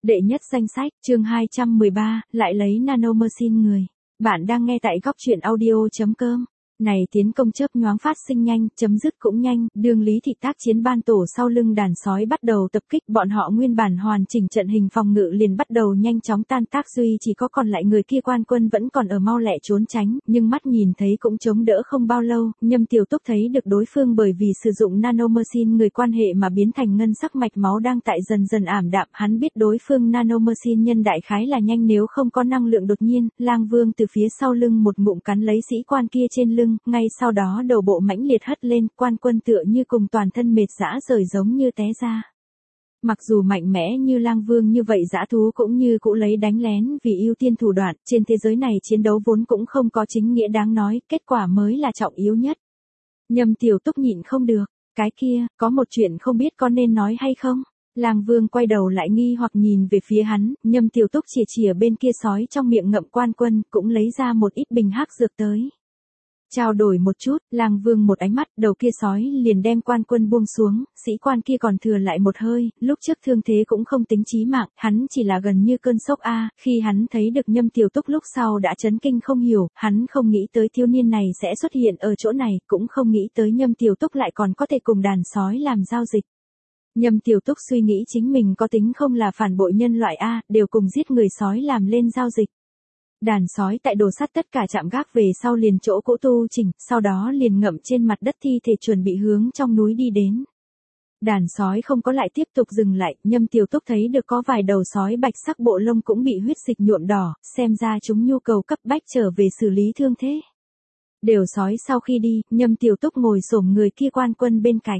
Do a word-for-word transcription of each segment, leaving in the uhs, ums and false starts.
Đệ nhất danh sách, chương hai trăm mười ba, lại lấy nanomachine người. Bạn đang nghe tại góc truyện audio.com. Này tiến công chớp nhoáng phát sinh nhanh, chấm dứt cũng nhanh, đường Lý Thị tác chiến ban tổ sau lưng đàn sói bắt đầu tập kích, bọn họ nguyên bản hoàn chỉnh trận hình phòng ngự liền bắt đầu nhanh chóng tan tác, duy chỉ có còn lại người kia quan quân vẫn còn ở mau lẹ trốn tránh, nhưng mắt nhìn thấy cũng chống đỡ không bao lâu, Nhâm Tiểu Túc thấy được đối phương bởi vì sử dụng nanomachine người quan hệ mà biến thành ngân sắc mạch máu đang tại dần dần ảm đạm, hắn biết đối phương nanomachine nhân đại khái là nhanh nếu không có năng lượng đột nhiên, Lang Vương từ phía sau lưng một ngụm cắn lấy sĩ quan kia trên lưng. Ngay sau đó đầu bộ mãnh liệt hất lên, quan quân tựa như cùng toàn thân mệt rã rời giống như té ra. Mặc dù mạnh mẽ như Lang Vương như vậy dã thú cũng như cũ lấy đánh lén vì ưu tiên thủ đoạn, trên thế giới này chiến đấu vốn cũng không có chính nghĩa đáng nói, kết quả mới là trọng yếu nhất. Nhâm Tiểu Túc nhịn không được, cái kia, có một chuyện không biết có nên nói hay không? Lang Vương quay đầu lại nghi hoặc nhìn về phía hắn, Nhâm Tiểu Túc chìa chìa bên kia sói trong miệng ngậm quan quân, cũng lấy ra một ít bình hắc dược tới. Trao đổi một chút, Lang Vương một ánh mắt, đầu kia sói liền đem quan quân buông xuống, sĩ quan kia còn thừa lại một hơi, lúc trước thương thế cũng không tính chí mạng, hắn chỉ là gần như cơn sốc a, khi hắn thấy được Nhâm Tiểu Túc lúc sau đã chấn kinh không hiểu, hắn không nghĩ tới thiếu niên này sẽ xuất hiện ở chỗ này, cũng không nghĩ tới Nhâm Tiểu Túc lại còn có thể cùng đàn sói làm giao dịch. Nhâm Tiểu Túc suy nghĩ chính mình có tính không là phản bội nhân loại a, đều cùng giết người sói làm lên giao dịch. Đàn sói tại đồ sắt tất cả chạm gác về sau liền chỗ cỗ tu chỉnh, sau đó liền ngậm trên mặt đất thi thể chuẩn bị hướng trong núi đi đến. Đàn sói không có lại tiếp tục dừng lại, Nhâm Tiểu Túc thấy được có vài đầu sói bạch sắc bộ lông cũng bị huyết dịch nhuộm đỏ, xem ra chúng nhu cầu cấp bách trở về xử lý thương thế. Đều sói sau khi đi, Nhâm Tiểu Túc ngồi xổm người kia quan quân bên cạnh.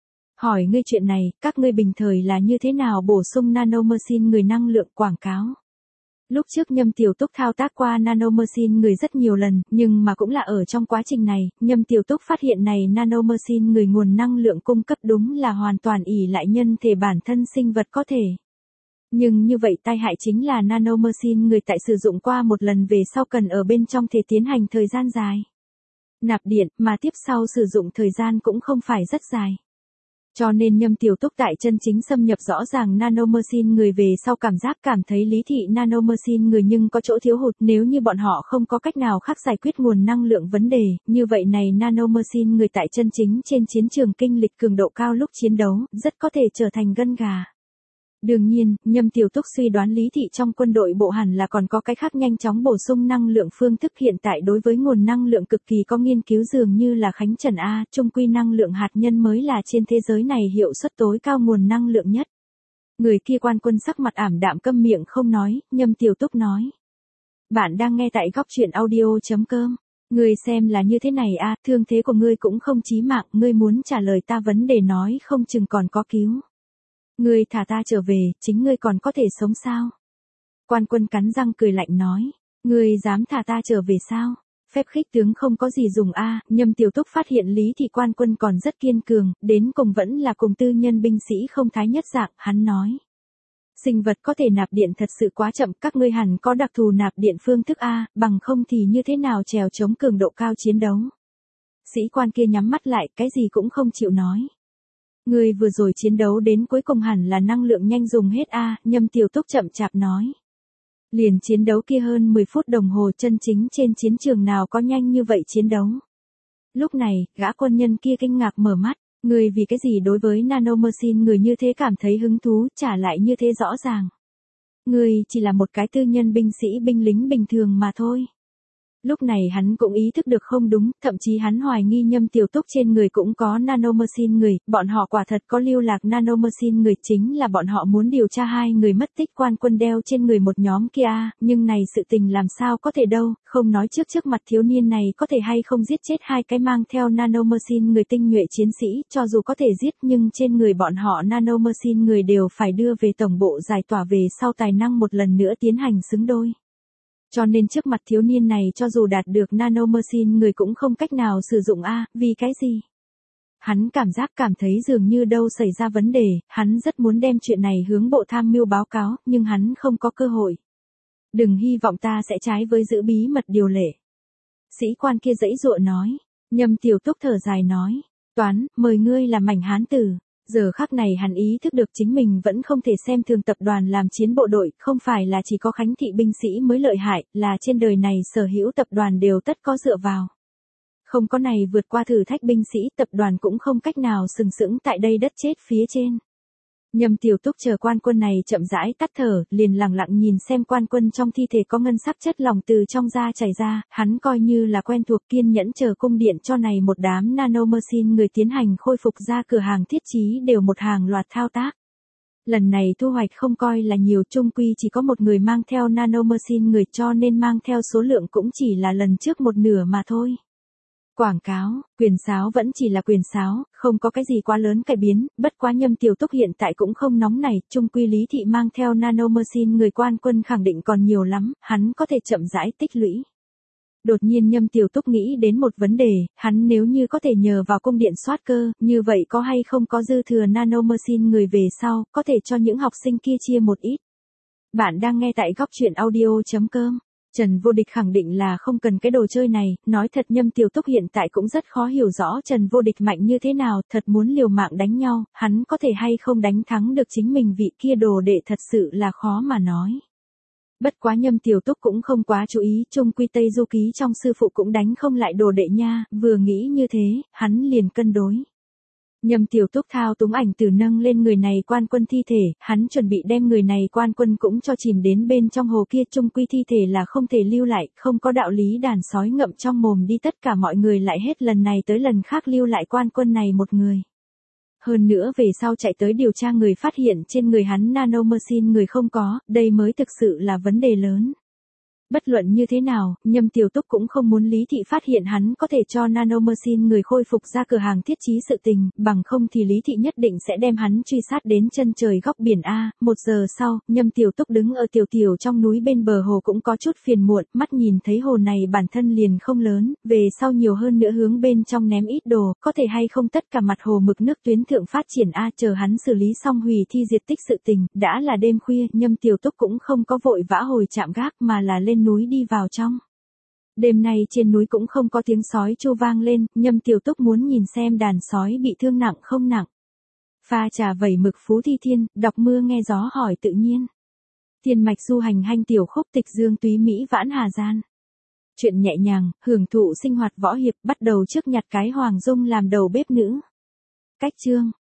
Hỏi ngươi chuyện này, các ngươi bình thời là như thế nào bổ sung nanomachine người năng lượng quảng cáo? Lúc trước Nhâm Tiểu Túc thao tác qua nanomachine người rất nhiều lần, nhưng mà cũng là ở trong quá trình này, Nhâm Tiểu Túc phát hiện này nanomachine người nguồn năng lượng cung cấp đúng là hoàn toàn ỷ lại nhân thể bản thân sinh vật có thể. Nhưng như vậy tai hại chính là nanomachine người tại sử dụng qua một lần về sau cần ở bên trong thể tiến hành thời gian dài. Nạp điện, mà tiếp sau sử dụng thời gian cũng không phải rất dài. Cho nên Nhâm Tiểu Túc tại chân chính xâm nhập rõ ràng nanomachine người về sau cảm giác cảm thấy Lý Thị nanomachine người nhưng có chỗ thiếu hụt, nếu như bọn họ không có cách nào khác giải quyết nguồn năng lượng vấn đề, như vậy này nanomachine người tại chân chính trên chiến trường kinh lịch cường độ cao lúc chiến đấu, rất có thể trở thành gân gà. Đương nhiên, Nhâm Tiểu Túc suy đoán Lý Thị trong quân đội bộ hẳn là còn có cái khác nhanh chóng bổ sung năng lượng phương thức, hiện tại đối với nguồn năng lượng cực kỳ có nghiên cứu dường như là Khánh Trần A, trung quy năng lượng hạt nhân mới là trên thế giới này hiệu suất tối cao nguồn năng lượng nhất. Người kia quan quân sắc mặt ảm đạm câm miệng không nói, Nhâm Tiểu Túc nói. Bạn đang nghe tại góc truyện audio.com. Ngươi xem là như thế này a, thương thế của ngươi cũng không chí mạng, ngươi muốn trả lời ta vấn đề nói không chừng còn có cứu. Ngươi thả ta trở về, chính ngươi còn có thể sống sao? Quan quân cắn răng cười lạnh nói. Ngươi dám thả ta trở về sao? Phép khích tướng không có gì dùng a. Nhâm Tiểu Túc phát hiện Lý Thị quan quân còn rất kiên cường, đến cùng vẫn là cùng tư nhân binh sĩ không thái nhất dạng, hắn nói. Sinh vật có thể nạp điện thật sự quá chậm, các ngươi hẳn có đặc thù nạp điện phương thức a, bằng không thì như thế nào trèo chống cường độ cao chiến đấu. Sĩ quan kia nhắm mắt lại, cái gì cũng không chịu nói. Người vừa rồi chiến đấu đến cuối cùng hẳn là năng lượng nhanh dùng hết a, Nhâm Tiểu Túc chậm chạp nói. Liền chiến đấu kia hơn mười phút đồng hồ, chân chính trên chiến trường nào có nhanh như vậy chiến đấu. Lúc này, gã quân nhân kia kinh ngạc mở mắt, người vì cái gì đối với nanomachine người như thế cảm thấy hứng thú, trả lại như thế rõ ràng. Người chỉ là một cái tư nhân binh sĩ binh lính bình thường mà thôi. Lúc này hắn cũng ý thức được không đúng, thậm chí hắn hoài nghi Nhâm Tiểu Túc trên người cũng có nanomachine người, bọn họ quả thật có lưu lạc nanomachine người, chính là bọn họ muốn điều tra hai người mất tích quan quân đeo trên người một nhóm kia, nhưng này sự tình làm sao có thể đâu, không nói trước trước mặt thiếu niên này có thể hay không giết chết hai cái mang theo nanomachine người tinh nhuệ chiến sĩ, cho dù có thể giết nhưng trên người bọn họ nanomachine người đều phải đưa về tổng bộ giải tỏa về sau tài năng một lần nữa tiến hành xứng đôi. Cho nên trước mặt thiếu niên này cho dù đạt được nanomachine người cũng không cách nào sử dụng a, vì cái gì? Hắn cảm giác cảm thấy dường như đâu xảy ra vấn đề, hắn rất muốn đem chuyện này hướng bộ tham mưu báo cáo, nhưng hắn không có cơ hội. Đừng hy vọng ta sẽ trái với giữ bí mật điều lệ. Sĩ quan kia giãy giụa nói, Nhâm Tiểu Túc thở dài nói, Toán, mời ngươi là mảnh hán tử. Giờ khắc này hắn ý thức được chính mình vẫn không thể xem thường tập đoàn làm chiến bộ đội, không phải là chỉ có Khánh Thị binh sĩ mới lợi hại, là trên đời này sở hữu tập đoàn đều tất có dựa vào. Không có này vượt qua thử thách binh sĩ, tập đoàn cũng không cách nào sừng sững tại đây đất chết phía trên. Nhâm Tiểu Túc chờ quan quân này chậm rãi tắt thở, liền lặng lặng nhìn xem quan quân trong thi thể có ngân sắc chất lỏng từ trong da chảy ra, hắn coi như là quen thuộc kiên nhẫn chờ cung điện cho này một đám nanomachine người tiến hành khôi phục ra cửa hàng thiết trí đều một hàng loạt thao tác. Lần này thu hoạch không coi là nhiều, chung quy chỉ có một người mang theo nanomachine người cho nên mang theo số lượng cũng chỉ là lần trước một nửa mà thôi. Quảng cáo, quyền sáo vẫn chỉ là quyền sáo, không có cái gì quá lớn cải biến, bất quá Nhâm Tiểu Túc hiện tại cũng không nóng nảy, chung quy Lý Thị mang theo nanomachine người quan quân khẳng định còn nhiều lắm, hắn có thể chậm rãi tích lũy. Đột nhiên Nhâm Tiểu Túc nghĩ đến một vấn đề, hắn nếu như có thể nhờ vào cung điện soát cơ, như vậy có hay không có dư thừa nanomachine người về sau, có thể cho những học sinh kia chia một ít. Bạn đang nghe tại góc truyện audio chấm com. Trần Vô Địch khẳng định là không cần cái đồ chơi này, nói thật Nhâm Tiểu Túc hiện tại cũng rất khó hiểu rõ Trần Vô Địch mạnh như thế nào, thật muốn liều mạng đánh nhau, hắn có thể hay không đánh thắng được chính mình vị kia đồ đệ thật sự là khó mà nói. Bất quá Nhâm Tiểu Túc cũng không quá chú ý, chung quy Tây Du Ký trong sư phụ cũng đánh không lại đồ đệ nha, vừa nghĩ như thế, hắn liền cân đối. Nhâm Tiểu Túc thao túng ảnh từ nâng lên người này quan quân thi thể, hắn chuẩn bị đem người này quan quân cũng cho chìm đến bên trong hồ kia, chung quy thi thể là không thể lưu lại, không có đạo lý đàn sói ngậm trong mồm đi, tất cả mọi người lại hết lần này tới lần khác lưu lại quan quân này một người. Hơn nữa về sau chạy tới điều tra người phát hiện trên người hắn nanomachine người không có, đây mới thực sự là vấn đề lớn. Bất luận như thế nào, Nhâm Tiểu Túc cũng không muốn Lý Thị phát hiện hắn có thể cho nanomachine người khôi phục ra cửa hàng thiết trí sự tình, bằng không thì Lý Thị nhất định sẽ đem hắn truy sát đến chân trời góc biển A. Một giờ sau, Nhâm Tiểu Túc đứng ở tiểu tiểu trong núi bên bờ hồ cũng có chút phiền muộn, mắt nhìn thấy hồ này bản thân liền không lớn, về sau nhiều hơn nữa hướng bên trong ném ít đồ, có thể hay không tất cả mặt hồ mực nước tuyến thượng phát triển A. Chờ hắn xử lý xong hủy thi diệt tích sự tình, đã là đêm khuya, Nhâm Tiểu Túc cũng không có vội vã hồi chạm gác mà là lên núi đi vào trong. Đêm nay trên núi cũng không có tiếng sói chu vang lên, Nhâm Tiểu Túc muốn nhìn xem đàn sói bị thương nặng không nặng. Pha trà vẩy mực Phú Thi Thiên, đọc mưa nghe gió hỏi tự nhiên. Thiên mạch du hành hanh tiểu khúc tịch dương túy Mỹ vãn hà gian. Chuyện nhẹ nhàng, hưởng thụ sinh hoạt võ hiệp, bắt đầu trước nhặt cái Hoàng Dung làm đầu bếp nữ. Cách chương.